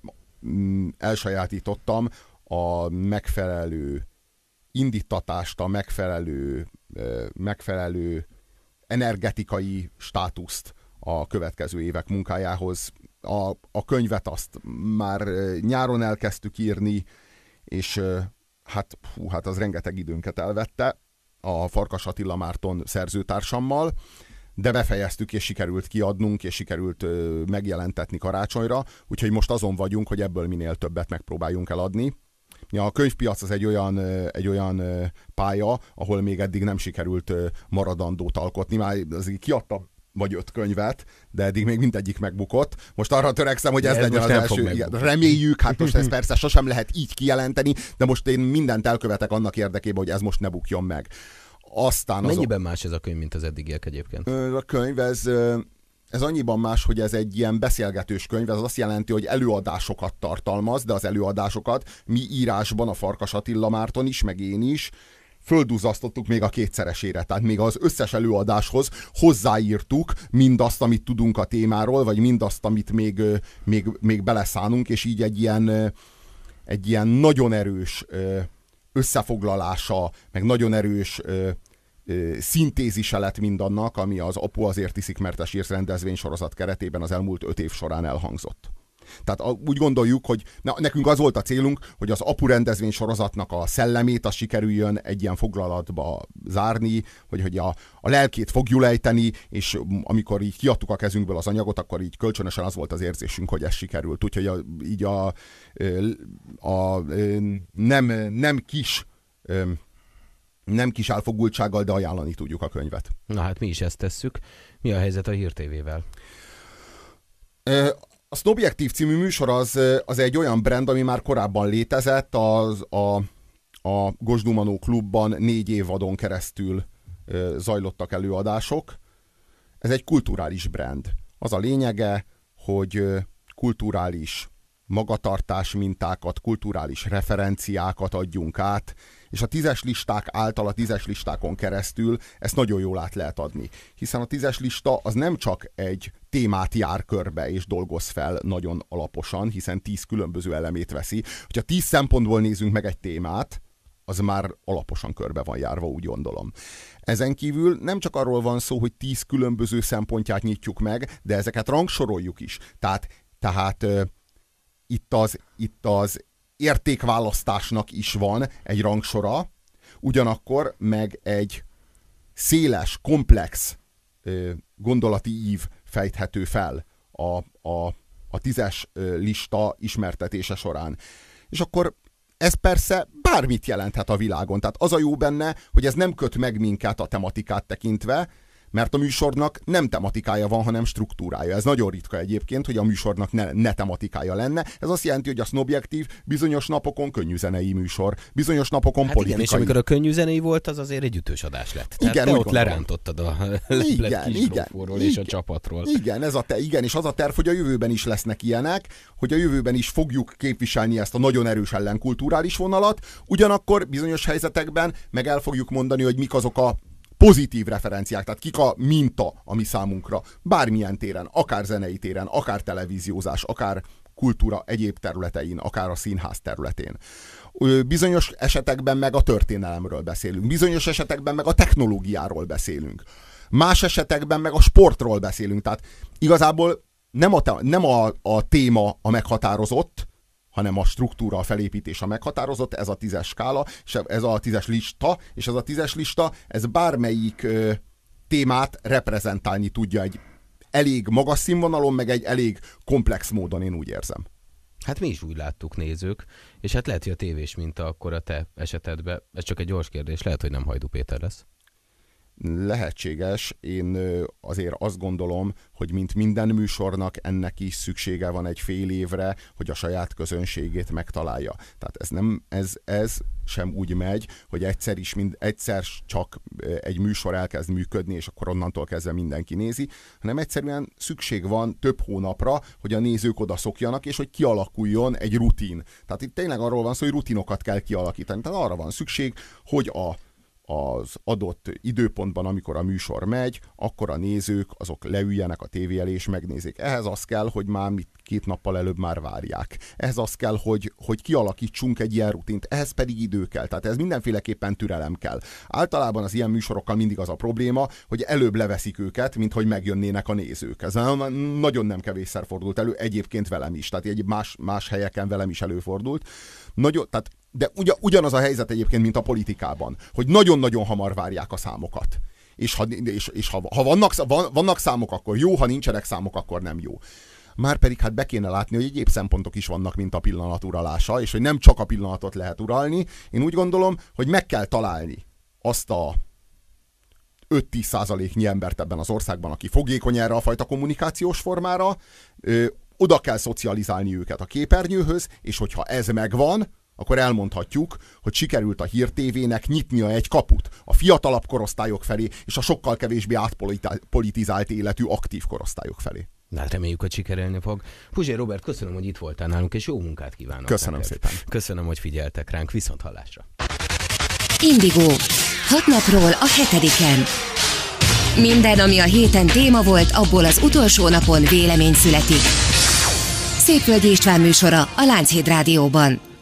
S3: elsajátítottam a megfelelő indítatást, a megfelelő, megfelelő energetikai státuszt a következő évek munkájához. A, a könyvet azt már nyáron elkezdtük írni, és hát, hú, hát az rengeteg időnket elvette a Farkas Attila Márton szerzőtársammal, de befejeztük, és sikerült kiadnunk, és sikerült ö, megjelentetni karácsonyra, úgyhogy most azon vagyunk, hogy ebből minél többet megpróbáljunk eladni. A könyvpiac az egy olyan, ö, egy olyan ö, pálya, ahol még eddig nem sikerült ö, maradandót alkotni. Már azért kiadtam vagy öt könyvet, de eddig még mindegyik megbukott. Most arra törekszem, hogy ez, ez legyen az első. Igen, reméljük, hát most ez persze sosem lehet így kijelenteni, de most én mindent elkövetek annak érdekében, hogy ez most ne bukjon meg. Aztán
S2: mennyiben azok... más ez a könyv, mint az eddigiek egyébként?
S3: A könyv, ez, ez annyiban más, hogy ez egy ilyen beszélgetős könyv, ez azt jelenti, hogy előadásokat tartalmaz, de az előadásokat mi írásban, a Farkas Attila Márton is, meg én is, földuzasztottuk még a kétszeresére. Tehát még az összes előadáshoz hozzáírtuk mindazt, amit tudunk a témáról, vagy mindazt, amit még, még, még beleszánunk, és így egy ilyen, egy ilyen nagyon erős összefoglalása, meg nagyon erős ö, ö, szintézise lett mindannak, ami az Apu azért iszik, mert te sírsz rendezvénysorozat keretében az elmúlt öt év során elhangzott. Tehát a, úgy gondoljuk, hogy na, nekünk az volt a célunk, hogy az Apu rendezvénysorozatnak a szellemét az sikerüljön egy ilyen foglalatba zárni, hogy, hogy a, a lelkét fogjuk ejteni, és amikor így kiadtuk a kezünkből az anyagot, akkor így kölcsönösen az volt az érzésünk, hogy ez sikerült. Úgyhogy a, így a, a, a nem, nem kis nem kis elfogultsággal, de ajánlani tudjuk a könyvet.
S2: Na hát mi is ezt tesszük. Mi a helyzet a Hír té vével?
S3: A Sznobjektív című műsor az, az egy olyan brand, ami már korábban létezett, az, a, a Gosdumanó klubban négy évadon keresztül zajlottak előadások. Ez egy kulturális brand. Az a lényege, hogy kulturális magatartás mintákat, kulturális referenciákat adjunk át, és a tízes listák által, a tízes listákon keresztül ezt nagyon jól át lehet adni. Hiszen a tízes lista az nem csak egy témát jár körbe és dolgoz fel nagyon alaposan, hiszen tíz különböző elemét veszi. Hogyha tíz szempontból nézünk meg egy témát, az már alaposan körbe van járva, úgy gondolom. Ezen kívül nem csak arról van szó, hogy tíz különböző szempontját nyitjuk meg, de ezeket rangsoroljuk is. Tehát, tehát uh, itt, az, itt az értékválasztásnak is van egy rangsora, ugyanakkor meg egy széles, komplex uh, gondolati ív fejthető fel a, a, a tízes uh, lista ismertetése során. És akkor ez persze bármit jelenthet a világon. Tehát az a jó benne, hogy ez nem köt meg minket a tematikát tekintve, mert a műsornak nem tematikája van, hanem struktúrája. Ez nagyon ritka egyébként, hogy a műsornak ne, ne tematikája lenne. Ez azt jelenti, hogy a Sznobjektív bizonyos napokon könnyűzenei műsor, bizonyos napokon
S2: hát
S3: politikai.
S2: Igen, és amikor a könnyűzenei volt, az azért egy ütős adás lett. Tehát
S3: igen,
S2: te ott
S3: gondolom.
S2: Lerántottad a
S3: igen, igen,
S2: és igen, a csapatról.
S3: Igen, ez a te, igen, és az a terv, hogy a jövőben is lesznek ilyenek, hogy a jövőben is fogjuk képviselni ezt a nagyon erős ellenkulturális vonalat, ugyanakkor bizonyos helyzetekben meg el fogjuk mondani, hogy mik azok a pozitív referenciák, tehát kik a minta, ami számunkra bármilyen téren, akár zenei téren, akár televíziózás, akár kultúra egyéb területein, akár a színház területén. Bizonyos esetekben meg a történelemről beszélünk, bizonyos esetekben meg a technológiáról beszélünk, más esetekben meg a sportról beszélünk, tehát igazából nem a, nem a, a téma a meghatározott, hanem a struktúra, a felépítés a meghatározott, ez a tízes skála, és ez a tízes lista, és ez a tízes lista, ez bármelyik ö, témát reprezentálni tudja egy elég magas színvonalon, meg egy elég komplex módon, én úgy érzem.
S2: Hát mi is úgy láttuk, nézők, és hát lehet, hogy a tévés minta akkor a te esetedben, ez csak egy gyors kérdés, lehet, hogy nem Hajdú Péter lesz.
S3: Lehetséges. Én azért azt gondolom, hogy mint minden műsornak ennek is szüksége van egy fél évre, hogy a saját közönségét megtalálja. Tehát ez nem, ez, ez sem úgy megy, hogy egyszer is, mind, egyszer csak egy műsor elkezd működni, és akkor onnantól kezdve mindenki nézi, hanem egyszerűen szükség van több hónapra, hogy a nézők oda szokjanak, és hogy kialakuljon egy rutin. Tehát itt tényleg arról van szó, hogy rutinokat kell kialakítani. Tehát arra van szükség, hogy a az adott időpontban, amikor a műsor megy, akkor a nézők azok leüljenek a tévé elé és megnézik. Ehhez az kell, hogy már mit két nappal előbb már várják. Ehhez az kell, hogy, hogy kialakítsunk egy ilyen rutint. Ehhez pedig idő kell. Tehát ez mindenféleképpen türelem kell. Általában az ilyen műsorokkal mindig az a probléma, hogy előbb leveszik őket, mint hogy megjönnének a nézők. Ez nagyon nem kevésszer fordult elő, egyébként velem is. Tehát egy más, más helyeken velem is előfordult. Nagyon, tehát de ugyan, ugyanaz a helyzet egyébként, mint a politikában, hogy nagyon-nagyon hamar várják a számokat. És, ha, és, és ha, ha vannak, van, vannak számok, akkor jó, ha nincsenek számok, akkor nem jó. Márpedig hát be kéne látni, hogy egyéb szempontok is vannak, mint a pillanat uralása, és hogy nem csak a pillanatot lehet uralni. Én úgy gondolom, hogy meg kell találni azt a öt-tíz százaléknyi embert ebben az országban, aki fogékony erre a fajta kommunikációs formára, ö, oda kell szocializálni őket a képernyőhöz, és hogyha ez megvan, akkor elmondhatjuk, hogy sikerült a Hír té vének nyitnia egy kaput a fiatalabb korosztályok felé, és a sokkal kevésbé átpolitizált életű aktív korosztályok felé.
S2: Na, hát reméljük, hogy sikerülni fog. Puzsér Robert, köszönöm, hogy itt voltál nálunk, és jó munkát kívánok.
S3: Köszönöm
S2: neked.
S3: szépen.
S2: Köszönöm, hogy figyeltek ránk, viszont hallásra.
S1: Indigo. Hat napról a hetediken. Minden, ami a héten téma volt, abból az utolsó napon vélemény születik. Szépvölgyi István műsora a Lánchíd Rádióban.